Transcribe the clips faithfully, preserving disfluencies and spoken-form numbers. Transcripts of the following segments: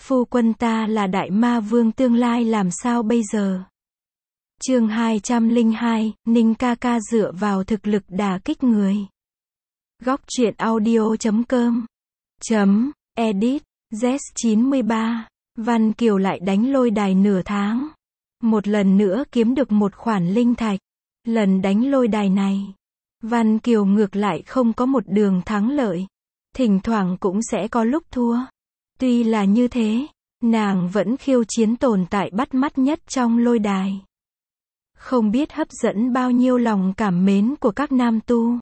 Phu quân ta là đại ma vương tương lai làm sao bây giờ? Chương hai trăm lẻ hai, Ninh ca ca dựa vào thực lực đả kích người. Góc truyện audio chấm com chấm edit Z chín ba. Văn Kiều lại đánh lôi đài nửa tháng. Một lần nữa kiếm được một khoản linh thạch. Lần đánh lôi đài này, Văn Kiều ngược lại không có một đường thắng lợi. Thỉnh thoảng cũng sẽ có lúc thua. Tuy là như thế, nàng vẫn khiêu chiến tồn tại bắt mắt nhất trong lôi đài. Không biết hấp dẫn bao nhiêu lòng cảm mến của các nam tu.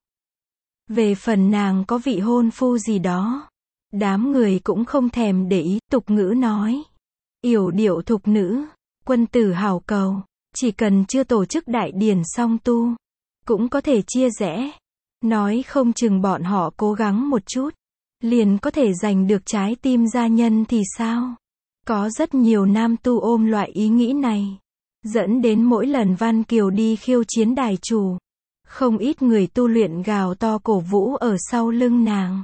Về phần nàng có vị hôn phu gì đó, đám người cũng không thèm để ý. Tục ngữ nói, yểu điệu thục nữ, quân tử hảo cầu. Chỉ cần chưa tổ chức đại điển song tu, cũng có thể chia rẽ. Nói không chừng bọn họ cố gắng một chút, liền có thể giành được trái tim gia nhân thì sao? Có rất nhiều nam tu ôm loại ý nghĩ này, dẫn đến mỗi lần Văn Kiều đi khiêu chiến đài chủ, không ít người tu luyện gào to cổ vũ ở sau lưng nàng.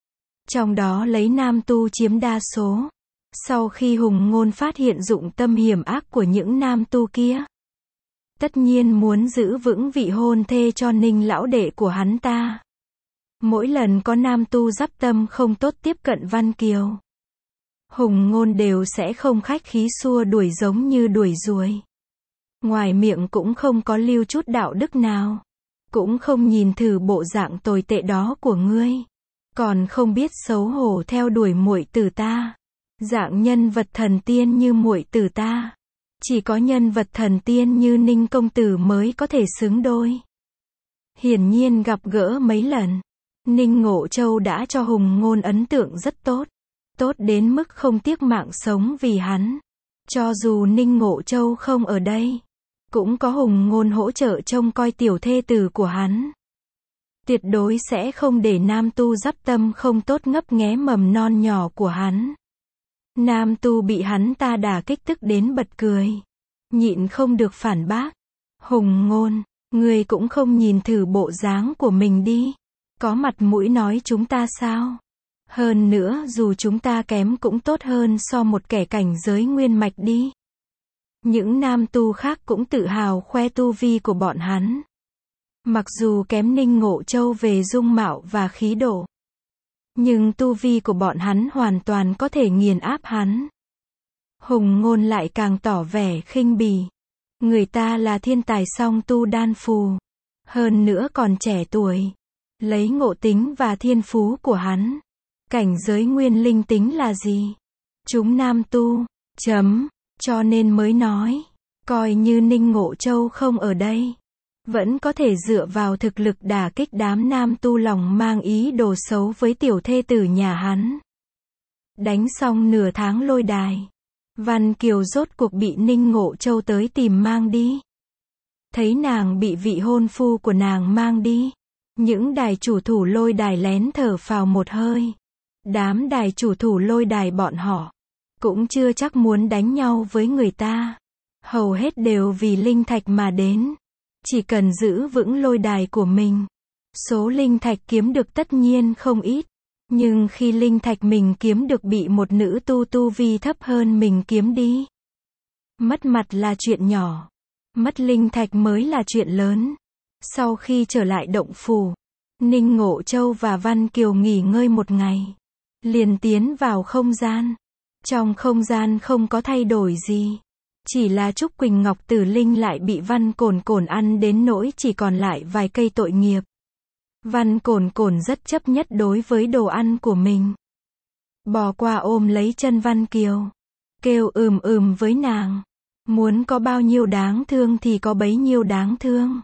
Trong đó lấy nam tu chiếm đa số. Sau khi Hùng Ngôn phát hiện dụng tâm hiểm ác của những nam tu kia, tất nhiên muốn giữ vững vị hôn thê cho Ninh lão đệ của hắn ta. Mỗi lần có nam tu dắp tâm không tốt tiếp cận Văn Kiều, Hùng Ngôn đều sẽ không khách khí xua đuổi giống như đuổi ruồi. Ngoài miệng cũng không có lưu chút đạo đức nào. Cũng không nhìn thử bộ dạng tồi tệ đó của ngươi. Còn không biết xấu hổ theo đuổi muội tử ta. Dạng nhân vật thần tiên như muội tử ta, chỉ có nhân vật thần tiên như Ninh công tử mới có thể xứng đôi. Hiển nhiên gặp gỡ mấy lần, Ninh Ngộ Châu đã cho Hùng Ngôn ấn tượng rất tốt. Tốt đến mức không tiếc mạng sống vì hắn. Cho dù Ninh Ngộ Châu không ở đây, cũng có Hùng Ngôn hỗ trợ trông coi tiểu thê tử của hắn. Tuyệt đối sẽ không để nam tu dắp tâm không tốt ngấp nghé mầm non nhỏ của hắn. Nam tu bị hắn ta đả kích tức đến bật cười. Nhịn không được phản bác. Hùng Ngôn, ngươi cũng không nhìn thử bộ dáng của mình đi. Có mặt mũi nói chúng ta sao? Hơn nữa dù chúng ta kém cũng tốt hơn so một kẻ cảnh giới nguyên mạch đi. Những nam tu khác cũng tự hào khoe tu vi của bọn hắn. Mặc dù kém Ninh Ngộ Châu về dung mạo và khí độ, nhưng tu vi của bọn hắn hoàn toàn có thể nghiền áp hắn. Hùng Ngôn lại càng tỏ vẻ khinh bỉ. Người ta là thiên tài song tu đan phù. Hơn nữa còn trẻ tuổi. Lấy ngộ tính và thiên phú của hắn, cảnh giới nguyên linh tính là gì? Chúng nam tu, chấm, cho nên mới nói, coi như Ninh Ngộ Châu không ở đây, vẫn có thể dựa vào thực lực đả kích đám nam tu lòng mang ý đồ xấu với tiểu thê tử nhà hắn. Đánh xong nửa tháng lôi đài, Văn Kiều rốt cuộc bị Ninh Ngộ Châu tới tìm mang đi. Thấy nàng bị vị hôn phu của nàng mang đi, những đài chủ thủ lôi đài lén thở phào một hơi. Đám đài chủ thủ lôi đài bọn họ cũng chưa chắc muốn đánh nhau với người ta. Hầu hết đều vì linh thạch mà đến. Chỉ cần giữ vững lôi đài của mình, số linh thạch kiếm được tất nhiên không ít. Nhưng khi linh thạch mình kiếm được bị một nữ tu tu vi thấp hơn mình kiếm đi, mất mặt là chuyện nhỏ, mất linh thạch mới là chuyện lớn. Sau khi trở lại động phủ, Ninh Ngộ Châu và Văn Kiều nghỉ ngơi một ngày, liền tiến vào không gian. Trong không gian không có thay đổi gì, chỉ là Trúc Quỳnh Ngọc Tử Linh lại bị Văn Cổn Cổn ăn đến nỗi chỉ còn lại vài cây tội nghiệp. Văn Cổn Cổn rất chấp nhất đối với đồ ăn của mình. Bò qua ôm lấy chân Văn Kiều, kêu ừm ừm với nàng. Muốn có bao nhiêu đáng thương thì có bấy nhiêu đáng thương.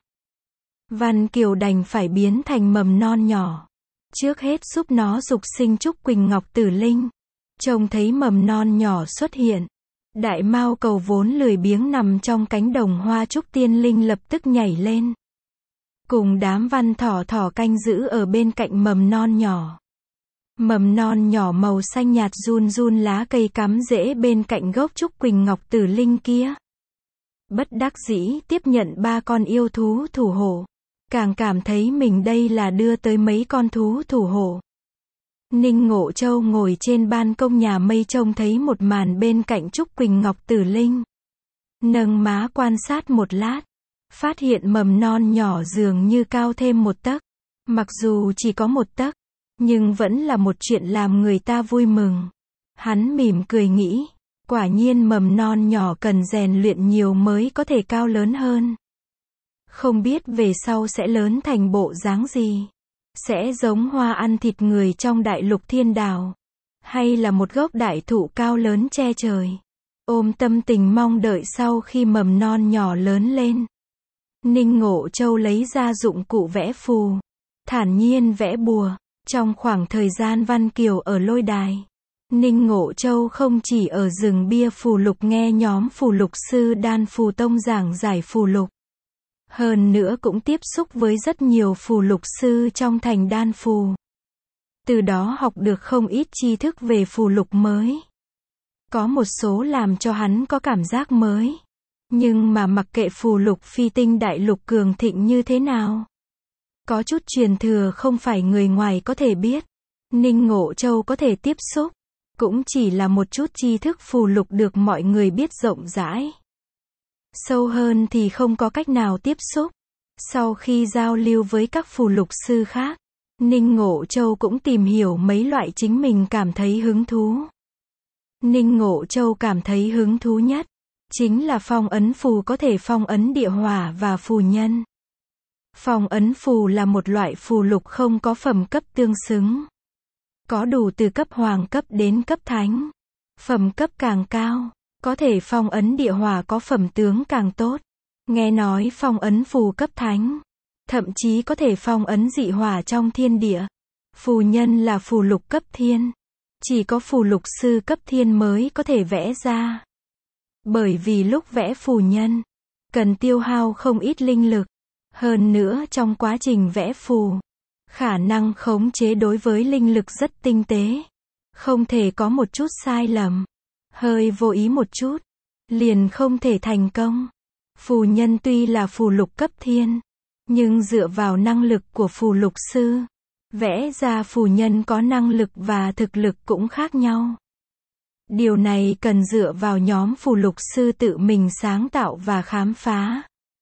Văn Kiều đành phải biến thành mầm non nhỏ. Trước hết giúp nó dục sinh Trúc Quỳnh Ngọc Tử Linh. Trông thấy mầm non nhỏ xuất hiện, đại mao cầu vốn lười biếng nằm trong cánh đồng hoa Trúc Tiên Linh lập tức nhảy lên. Cùng đám văn thỏ thỏ canh giữ ở bên cạnh mầm non nhỏ. Mầm non nhỏ màu xanh nhạt run run lá cây cắm rễ bên cạnh gốc Trúc Quỳnh Ngọc Tử Linh kia. Bất đắc dĩ tiếp nhận ba con yêu thú thủ hộ. Càng cảm thấy mình đây là đưa tới mấy con thú thủ hộ. Ninh Ngộ Châu ngồi trên ban công nhà mây trông thấy một màn bên cạnh Trúc Quỳnh Ngọc Tử Linh. Nâng má quan sát một lát, phát hiện mầm non nhỏ dường như cao thêm một tấc. Mặc dù chỉ có một tấc, nhưng vẫn là một chuyện làm người ta vui mừng. Hắn mỉm cười nghĩ, quả nhiên mầm non nhỏ cần rèn luyện nhiều mới có thể cao lớn hơn. Không biết về sau sẽ lớn thành bộ dáng gì. Sẽ giống hoa ăn thịt người trong đại lục thiên đào, hay là một gốc đại thụ cao lớn che trời. Ôm tâm tình mong đợi sau khi mầm non nhỏ lớn lên, Ninh Ngộ Châu lấy ra dụng cụ vẽ phù, thản nhiên vẽ bùa. Trong khoảng thời gian Văn Kiều ở lôi đài, Ninh Ngộ Châu không chỉ ở rừng bia phù lục nghe nhóm phù lục sư Đan Phù Tông giảng giải phù lục. Hơn nữa cũng tiếp xúc với rất nhiều phù lục sư trong thành Đan Phù. Từ đó học được không ít tri thức về phù lục mới. Có một số làm cho hắn có cảm giác mới. Nhưng mà mặc kệ phù lục phi tinh đại lục cường thịnh như thế nào, có chút truyền thừa không phải người ngoài có thể biết. Ninh Ngộ Châu có thể tiếp xúc, cũng chỉ là một chút tri thức phù lục được mọi người biết rộng rãi. Sâu hơn thì không có cách nào tiếp xúc. Sau khi giao lưu với các phù lục sư khác, Ninh Ngộ Châu cũng tìm hiểu mấy loại chính mình cảm thấy hứng thú. Ninh Ngộ Châu cảm thấy hứng thú nhất chính là phong ấn phù có thể phong ấn địa hỏa và phù nhân. Phong ấn phù là một loại phù lục không có phẩm cấp tương xứng. Có đủ từ cấp hoàng cấp đến cấp thánh. Phẩm cấp càng cao, có thể phong ấn địa hỏa có phẩm tướng càng tốt. Nghe nói phong ấn phù cấp thánh, thậm chí có thể phong ấn dị hỏa trong thiên địa. Phù nhân là phù lục cấp thiên. Chỉ có phù lục sư cấp thiên mới có thể vẽ ra. Bởi vì lúc vẽ phù nhân, cần tiêu hao không ít linh lực. Hơn nữa trong quá trình vẽ phù, khả năng khống chế đối với linh lực rất tinh tế. Không thể có một chút sai lầm. Hơi vô ý một chút, liền không thể thành công. Phù nhân tuy là phù lục cấp thiên, nhưng dựa vào năng lực của phù lục sư, vẽ ra phù nhân có năng lực và thực lực cũng khác nhau. Điều này cần dựa vào nhóm phù lục sư tự mình sáng tạo và khám phá.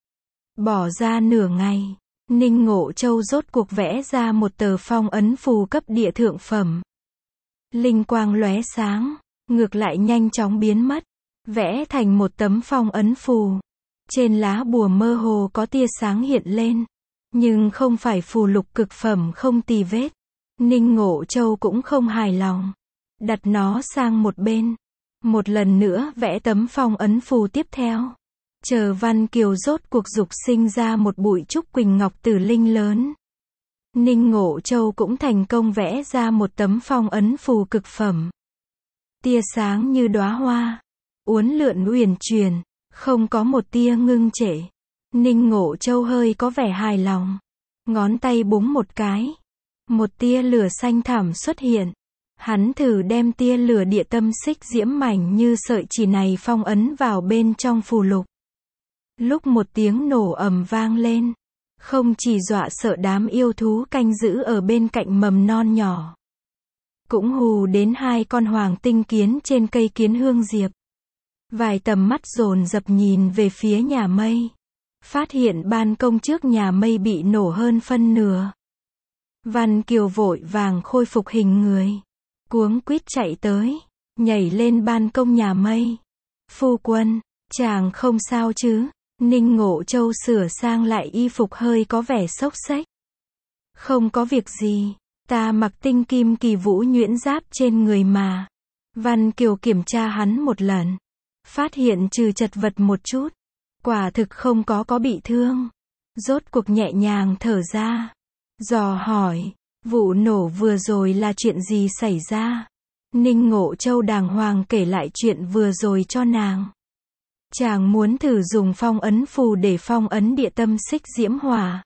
Bỏ ra nửa ngày, Ninh Ngộ Châu rốt cuộc vẽ ra một tờ phong ấn phù cấp địa thượng phẩm. Linh quang lóe sáng, ngược lại nhanh chóng biến mất, vẽ thành một tấm phong ấn phù. Trên lá bùa mơ hồ có tia sáng hiện lên, nhưng không phải phù lục cực phẩm không tì vết. Ninh Ngộ Châu cũng không hài lòng, đặt nó sang một bên, một lần nữa vẽ tấm phong ấn phù tiếp theo. Chờ Văn Kiều rốt cuộc dục sinh ra một bụi Trúc Quỳnh Ngọc Tử Linh lớn, Ninh Ngộ Châu cũng thành công vẽ ra một tấm phong ấn phù cực phẩm. Tia sáng như đóa hoa, uốn lượn uyển chuyển, không có một tia ngưng trệ. Ninh Ngộ Châu hơi có vẻ hài lòng, ngón tay búng một cái, một tia lửa xanh thẳm xuất hiện. Hắn thử đem tia lửa địa tâm xích diễm mảnh như sợi chỉ này phong ấn vào bên trong phù lục. Lúc một tiếng nổ ầm vang lên, không chỉ dọa sợ đám yêu thú canh giữ ở bên cạnh mầm non nhỏ, cũng hù đến hai con hoàng tinh kiến trên cây kiến hương diệp. Vài tầm mắt dồn dập nhìn về phía nhà mây, phát hiện ban công trước nhà mây bị nổ hơn phân nửa. Văn Kiều vội vàng khôi phục hình người, cuống quýt chạy tới, nhảy lên ban công nhà mây. Phu quân, chàng không sao chứ? Ninh Ngộ Châu sửa sang lại y phục hơi có vẻ xốc xếch. Không có việc gì, ta mặc tinh kim kỳ vũ nhuyễn giáp trên người mà. Văn Kiều kiểm tra hắn một lần, phát hiện trừ chật vật một chút, quả thực không có có bị thương. Rốt cuộc nhẹ nhàng thở ra, dò hỏi, vụ nổ vừa rồi là chuyện gì xảy ra? Ninh Ngộ Châu đàng hoàng kể lại chuyện vừa rồi cho nàng. Chàng muốn thử dùng phong ấn phù để phong ấn địa tâm xích diễm hỏa.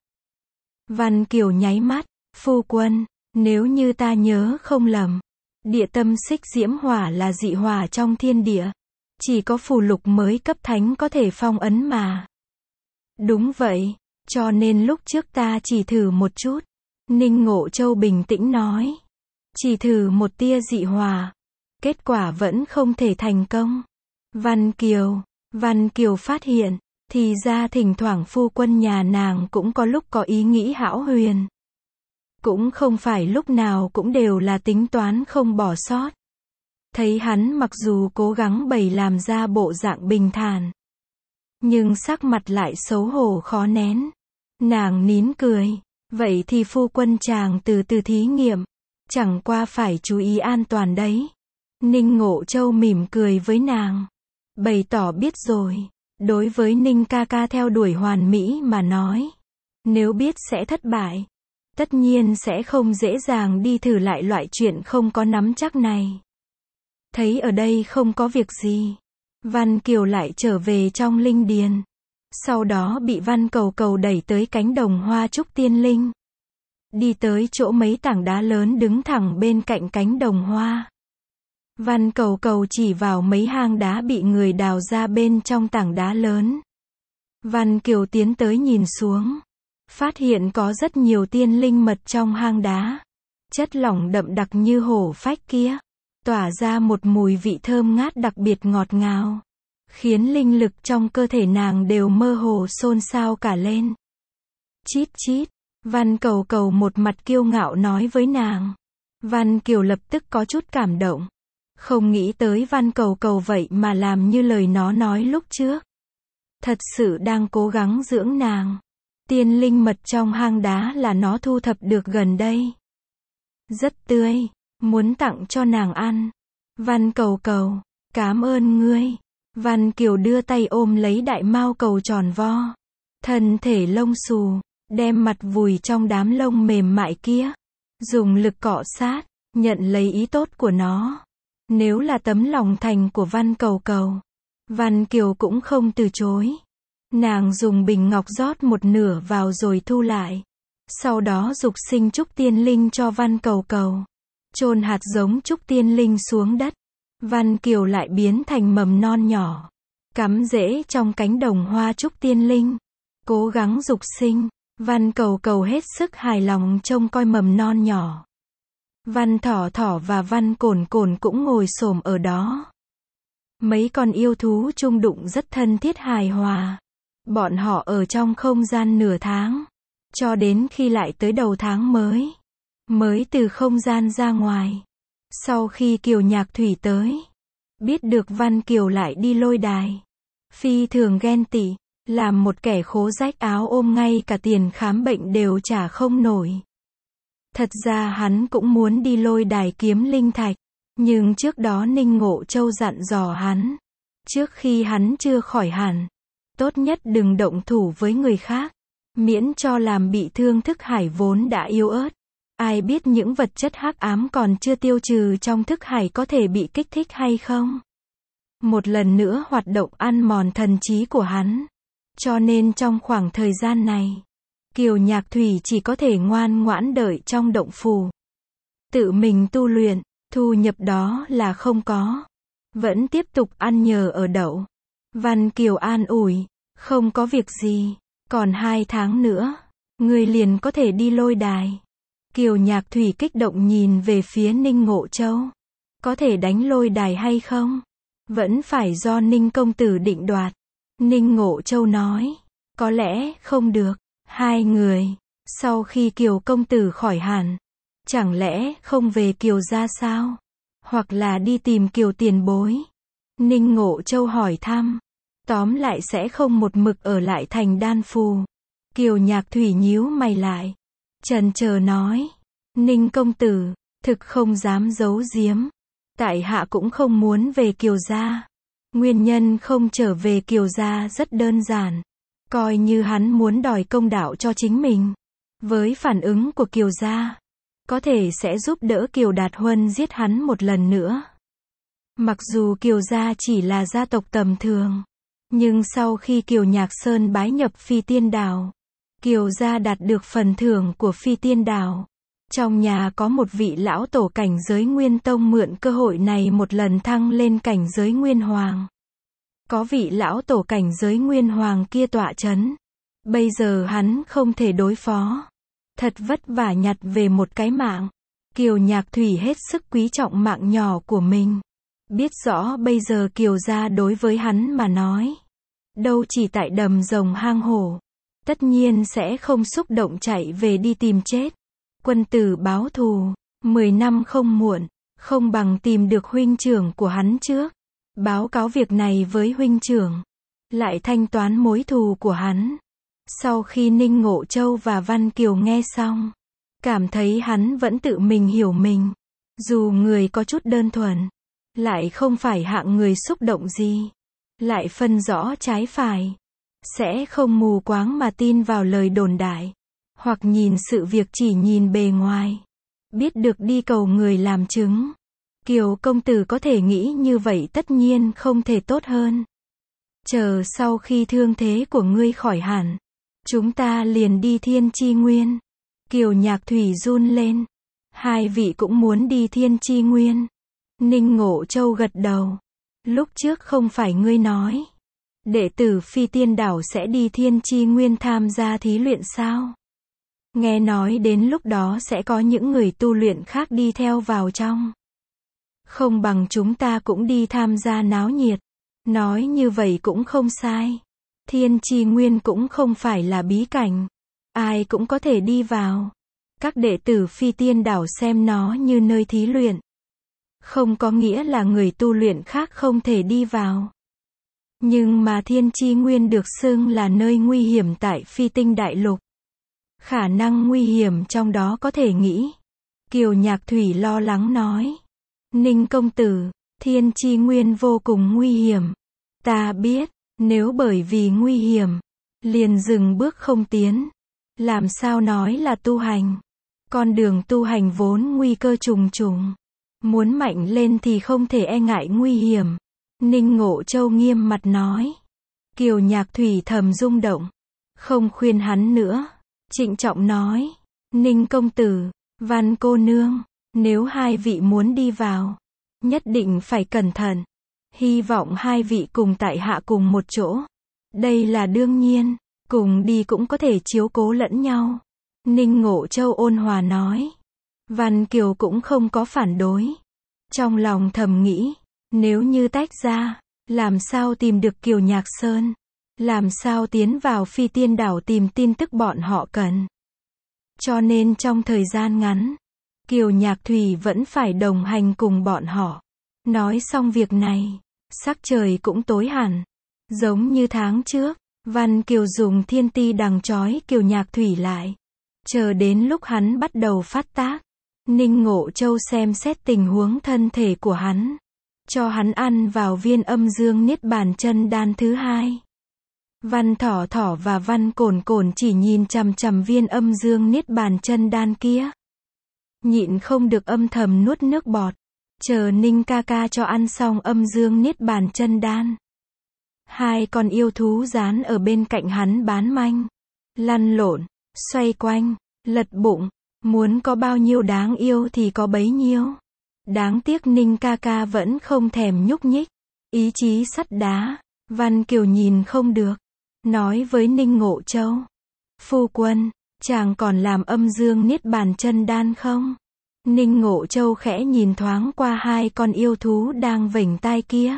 Văn Kiều nháy mắt, phu quân, nếu như ta nhớ không lầm, địa tâm xích diễm hỏa là dị hỏa trong thiên địa. Chỉ có phù lục mới cấp thánh có thể phong ấn mà. Đúng vậy, cho nên lúc trước ta chỉ thử một chút. Ninh Ngộ Châu bình tĩnh nói. Chỉ thử một tia dị hòa. Kết quả vẫn không thể thành công. Văn Kiều. Văn Kiều phát hiện, thì ra thỉnh thoảng phu quân nhà nàng cũng có lúc có ý nghĩ hão huyền. Cũng không phải lúc nào cũng đều là tính toán không bỏ sót. Thấy hắn mặc dù cố gắng bày làm ra bộ dạng bình thản, nhưng sắc mặt lại xấu hổ khó nén. Nàng nín cười. Vậy thì phu quân chàng từ từ thí nghiệm. Chẳng qua phải chú ý an toàn đấy. Ninh Ngộ Châu mỉm cười với nàng. Bày tỏ biết rồi. Đối với Ninh ca ca theo đuổi hoàn mỹ mà nói, nếu biết sẽ thất bại, tất nhiên sẽ không dễ dàng đi thử lại loại chuyện không có nắm chắc này. Thấy ở đây không có việc gì, Văn Kiều lại trở về trong linh điền. Sau đó bị Văn Cầu Cầu đẩy tới cánh đồng hoa trúc tiên linh. Đi tới chỗ mấy tảng đá lớn đứng thẳng bên cạnh cánh đồng hoa. Văn Cầu Cầu chỉ vào mấy hang đá bị người đào ra bên trong tảng đá lớn. Văn Kiều tiến tới nhìn xuống. Phát hiện có rất nhiều tiên linh mật trong hang đá. Chất lỏng đậm đặc như hổ phách kia. Tỏa ra một mùi vị thơm ngát đặc biệt ngọt ngào. Khiến linh lực trong cơ thể nàng đều mơ hồ xôn xao cả lên. Chít chít. Văn Cầu Cầu một mặt kiêu ngạo nói với nàng. Văn Kiều lập tức có chút cảm động. Không nghĩ tới Văn Cầu Cầu vậy mà làm như lời nó nói lúc trước. Thật sự đang cố gắng dưỡng nàng. Tiên linh mật trong hang đá là nó thu thập được gần đây. Rất tươi, muốn tặng cho nàng ăn. Văn Cầu Cầu, cảm ơn ngươi. Văn Kiều đưa tay ôm lấy đại mao cầu tròn vo. Thân thể lông xù, đem mặt vùi trong đám lông mềm mại kia. Dùng lực cọ sát, nhận lấy ý tốt của nó. Nếu là tấm lòng thành của Văn Cầu Cầu, Văn Kiều cũng không từ chối. Nàng dùng bình ngọc rót một nửa vào rồi thu lại. Sau đó dục sinh trúc tiên linh cho Văn Cầu Cầu. Chôn hạt giống trúc tiên linh xuống đất. Văn Kiều lại biến thành mầm non nhỏ. Cắm rễ trong cánh đồng hoa trúc tiên linh. Cố gắng dục sinh. Văn Cầu Cầu hết sức hài lòng trông coi mầm non nhỏ. Văn Thỏ Thỏ và Văn Cồn Cồn cũng ngồi xổm ở đó. Mấy con yêu thú chung đụng rất thân thiết hài hòa. Bọn họ ở trong không gian nửa tháng. Cho đến khi lại tới đầu tháng mới. Mới từ không gian ra ngoài. Sau khi Kiều Nhạc Thủy tới. Biết được Văn Kiều lại đi lôi đài. Phi thường ghen tị. Làm một kẻ khố rách áo ôm ngay cả tiền khám bệnh đều trả không nổi. Thật ra hắn cũng muốn đi lôi đài kiếm linh thạch. Nhưng trước đó Ninh Ngộ Châu dặn dò hắn. Trước khi hắn chưa khỏi hẳn. Tốt nhất đừng động thủ với người khác. Miễn cho làm bị thương thức hải vốn đã yếu ớt. Ai biết những vật chất hắc ám còn chưa tiêu trừ trong thức hải có thể bị kích thích hay không. Một lần nữa hoạt động ăn mòn thần trí của hắn. Cho nên trong khoảng thời gian này, Kiều Nhạc Thủy chỉ có thể ngoan ngoãn đợi trong động phủ. Tự mình tu luyện, thu nhập đó là không có. Vẫn tiếp tục ăn nhờ ở đậu. Văn Kiều an ủi, không có việc gì, còn hai tháng nữa, người liền có thể đi lôi đài. Kiều Nhạc Thủy kích động nhìn về phía Ninh Ngộ Châu. Có thể đánh lôi đài hay không? Vẫn phải do Ninh công tử định đoạt. Ninh Ngộ Châu nói, có lẽ không được. Hai người, sau khi Kiều công tử khỏi hẳn, chẳng lẽ không về Kiều gia sao? Hoặc là đi tìm Kiều tiền bối? Ninh Ngộ Châu hỏi thăm. Tóm lại sẽ không một mực ở lại thành Đan Phù. Kiều Nhạc Thủy nhíu mày lại. Chần chờ nói, Ninh công tử, thực không dám giấu giếm. Tại hạ cũng không muốn về Kiều gia. Nguyên nhân không trở về Kiều gia rất đơn giản. Coi như hắn muốn đòi công đạo cho chính mình. Với phản ứng của Kiều gia, có thể sẽ giúp đỡ Kiều Đạt Huân giết hắn một lần nữa. Mặc dù Kiều gia chỉ là gia tộc tầm thường, nhưng sau khi Kiều Nhạc Sơn bái nhập Phi Tiên Đảo, Kiều gia đạt được phần thưởng của Phi Tiên Đảo. Trong nhà có một vị lão tổ cảnh giới Nguyên Tông mượn cơ hội này một lần thăng lên cảnh giới Nguyên Hoàng. Có vị lão tổ cảnh giới Nguyên Hoàng kia tọa chấn. Bây giờ hắn không thể đối phó. Thật vất vả nhặt về một cái mạng. Kiều Nhạc Thủy hết sức quý trọng mạng nhỏ của mình. Biết rõ bây giờ Kiều gia đối với hắn mà nói, đâu chỉ tại đầm rồng hang hổ. Tất nhiên sẽ không xúc động chạy về đi tìm chết. Quân tử báo thù, mười năm không muộn, không bằng tìm được huynh trưởng của hắn trước. Báo cáo việc này với huynh trưởng, lại thanh toán mối thù của hắn. Sau khi Ninh Ngộ Châu và Văn Kiều nghe xong, cảm thấy hắn vẫn tự mình hiểu mình. Dù người có chút đơn thuần, lại không phải hạng người xúc động gì, lại phân rõ trái phải, sẽ không mù quáng mà tin vào lời đồn đại, hoặc nhìn sự việc chỉ nhìn bề ngoài, biết được đi cầu người làm chứng. Kiều công tử có thể nghĩ như vậy tất nhiên không thể tốt hơn. Chờ sau khi thương thế của ngươi khỏi hẳn, chúng ta liền đi Thiên Chi Nguyên. Kiều Nhạc Thủy run lên. Hai vị cũng muốn đi Thiên Chi Nguyên. Ninh Ngộ Châu gật đầu. Lúc trước không phải ngươi nói, đệ tử Phi Tiên Đảo sẽ đi Thiên Chi Nguyên tham gia thí luyện sao? Nghe nói đến lúc đó sẽ có những người tu luyện khác đi theo vào trong. Không bằng chúng ta cũng đi tham gia náo nhiệt. Nói như vậy cũng không sai. Thiên Chi Nguyên cũng không phải là bí cảnh. Ai cũng có thể đi vào. Các đệ tử Phi Tiên Đảo xem nó như nơi thí luyện. Không có nghĩa là người tu luyện khác không thể đi vào. Nhưng mà Thiên Chi Nguyên được xưng là nơi nguy hiểm tại Phi Tinh Đại Lục. Khả năng nguy hiểm trong đó có thể nghĩ. Kiều Nhạc Thủy lo lắng nói. Ninh công tử, Thiên Chi Nguyên vô cùng nguy hiểm. Ta biết, nếu bởi vì nguy hiểm, liền dừng bước không tiến, làm sao nói là tu hành. Con đường tu hành vốn nguy cơ trùng trùng. Muốn mạnh lên thì không thể e ngại nguy hiểm. Ninh Ngộ Châu nghiêm mặt nói. Kiều Nhạc Thủy thầm rung động. Không khuyên hắn nữa. Trịnh trọng nói. Ninh công tử, Văn cô nương, nếu hai vị muốn đi vào, nhất định phải cẩn thận. Hy vọng hai vị cùng tại hạ cùng một chỗ. Đây là đương nhiên, cùng đi cũng có thể chiếu cố lẫn nhau. Ninh Ngộ Châu ôn hòa nói. Văn Kiều cũng không có phản đối. Trong lòng thầm nghĩ, nếu như tách ra, làm sao tìm được Kiều Nhạc Sơn? Làm sao tiến vào Phi Tiên Đảo tìm tin tức bọn họ cần? Cho nên trong thời gian ngắn, Kiều Nhạc Thủy vẫn phải đồng hành cùng bọn họ. Nói xong việc này, sắc trời cũng tối hẳn. Giống như tháng trước, Văn Kiều dùng thiên ti đằng trói Kiều Nhạc Thủy lại. Chờ đến lúc hắn bắt đầu phát tác, Ninh Ngộ Châu xem xét tình huống thân thể của hắn, cho hắn ăn vào viên âm dương niết bàn chân đan thứ hai. Văn Thỏ Thỏ và Văn Cồn Cồn chỉ nhìn chằm chằm viên âm dương niết bàn chân đan kia. Nhịn không được âm thầm nuốt nước bọt. Chờ Ninh ca ca cho ăn xong âm dương niết bàn chân đan. Hai con yêu thú dán ở bên cạnh hắn bán manh. Lăn lộn, xoay quanh, lật bụng. Muốn có bao nhiêu đáng yêu thì có bấy nhiêu. Đáng tiếc Ninh ca ca vẫn không thèm nhúc nhích. Ý chí sắt đá. Văn Kiều nhìn không được. Nói với Ninh Ngộ Châu. Phu quân, chàng còn làm âm dương niết bàn chân đan không? Ninh Ngộ Châu khẽ nhìn thoáng qua hai con yêu thú đang vểnh tai kia.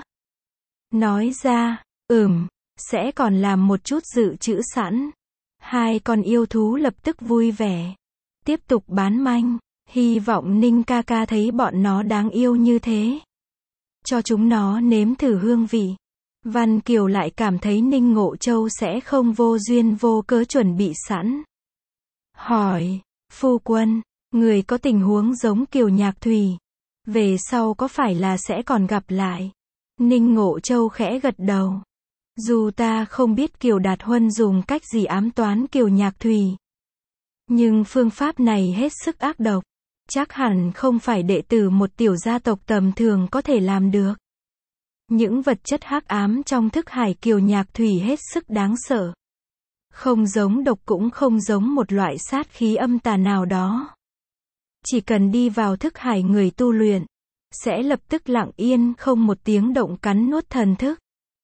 Nói ra, ừm, sẽ còn làm một chút dự trữ sẵn. Hai con yêu thú lập tức vui vẻ. Tiếp tục bán manh, hy vọng Ninh ca ca thấy bọn nó đáng yêu như thế. Cho chúng nó nếm thử hương vị. Văn Kiều lại cảm thấy Ninh Ngộ Châu sẽ không vô duyên vô cớ chuẩn bị sẵn. Hỏi, phu quân, người có tình huống giống Kiều Nhạc Thủy, về sau có phải là sẽ còn gặp lại? Ninh Ngộ Châu khẽ gật đầu. Dù ta không biết Kiều Đạt Huân dùng cách gì ám toán Kiều Nhạc Thủy, nhưng phương pháp này hết sức ác độc. Chắc hẳn không phải đệ tử một tiểu gia tộc tầm thường có thể làm được. Những vật chất hắc ám trong thức hải Kiều Nhạc Thủy hết sức đáng sợ. Không giống độc cũng không giống một loại sát khí âm tà nào đó. Chỉ cần đi vào thức hải người tu luyện, sẽ lập tức lặng yên không một tiếng động cắn nuốt thần thức.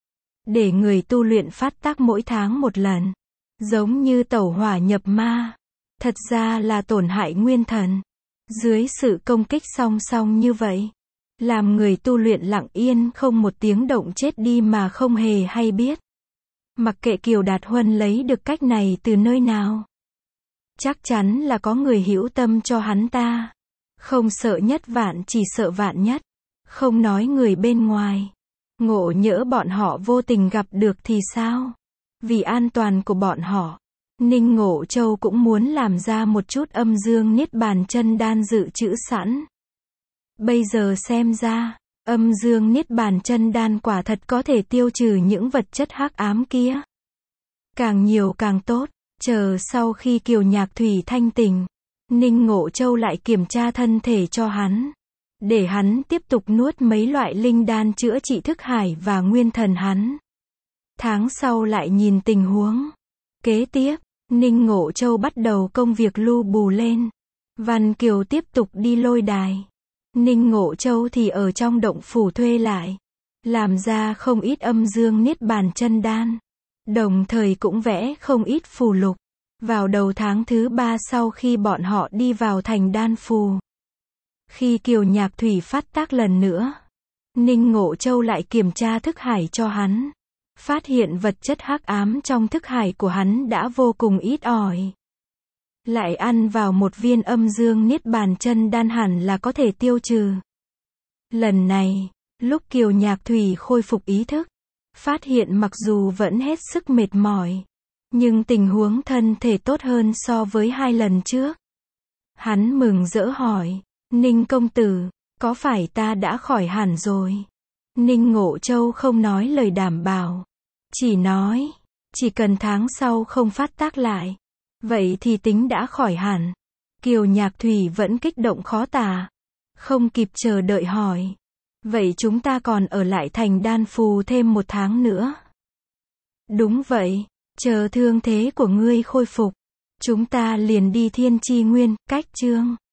Để người tu luyện phát tác mỗi tháng một lần. Giống như tẩu hỏa nhập ma. Thật ra là tổn hại nguyên thần. Dưới sự công kích song song như vậy, làm người tu luyện lặng yên không một tiếng động chết đi mà không hề hay biết. Mặc kệ Kiều Đạt Huân lấy được cách này từ nơi nào. Chắc chắn là có người hữu tâm cho hắn ta. Không sợ nhất vạn chỉ sợ vạn nhất. Không nói người bên ngoài. Ngộ nhỡ bọn họ vô tình gặp được thì sao? Vì an toàn của bọn họ, Ninh Ngộ Châu cũng muốn làm ra một chút âm dương niết bàn chân đan dự trữ sẵn. Bây giờ xem ra, âm dương niết bàn chân đan quả thật có thể tiêu trừ những vật chất hắc ám kia. Càng nhiều càng tốt, chờ sau khi Kiều Nhạc Thủy thanh tỉnh, Ninh Ngộ Châu lại kiểm tra thân thể cho hắn. Để hắn tiếp tục nuốt mấy loại linh đan chữa trị thức hải và nguyên thần hắn. Tháng sau lại nhìn tình huống. Kế tiếp, Ninh Ngộ Châu bắt đầu công việc lu bù lên. Văn Kiều tiếp tục đi lôi đài. Ninh Ngộ Châu thì ở trong động phủ thuê lại. Làm ra không ít âm dương niết bàn chân đan. Đồng thời cũng vẽ không ít phù lục. Vào đầu tháng thứ ba sau khi bọn họ đi vào thành đan phù. Khi Kiều Nhạc Thủy phát tác lần nữa, Ninh Ngộ Châu lại kiểm tra thức hải cho hắn. Phát hiện vật chất hắc ám trong thức hải của hắn đã vô cùng ít ỏi. Lại ăn vào một viên âm dương niết bàn chân đan hẳn là có thể tiêu trừ. Lần này, lúc Kiều Nhạc Thủy khôi phục ý thức, phát hiện mặc dù vẫn hết sức mệt mỏi, nhưng tình huống thân thể tốt hơn so với hai lần trước. Hắn mừng rỡ hỏi, Ninh công tử, có phải ta đã khỏi hẳn rồi? Ninh Ngộ Châu không nói lời đảm bảo. Chỉ nói, chỉ cần tháng sau không phát tác lại. Vậy thì tính đã khỏi hẳn. Kiều Nhạc Thủy vẫn kích động khó tả. Không kịp chờ đợi hỏi. Vậy chúng ta còn ở lại thành đan phù thêm một tháng nữa? Đúng vậy, chờ thương thế của ngươi khôi phục. Chúng ta liền đi Thiên Chi Nguyên, Cách Chương.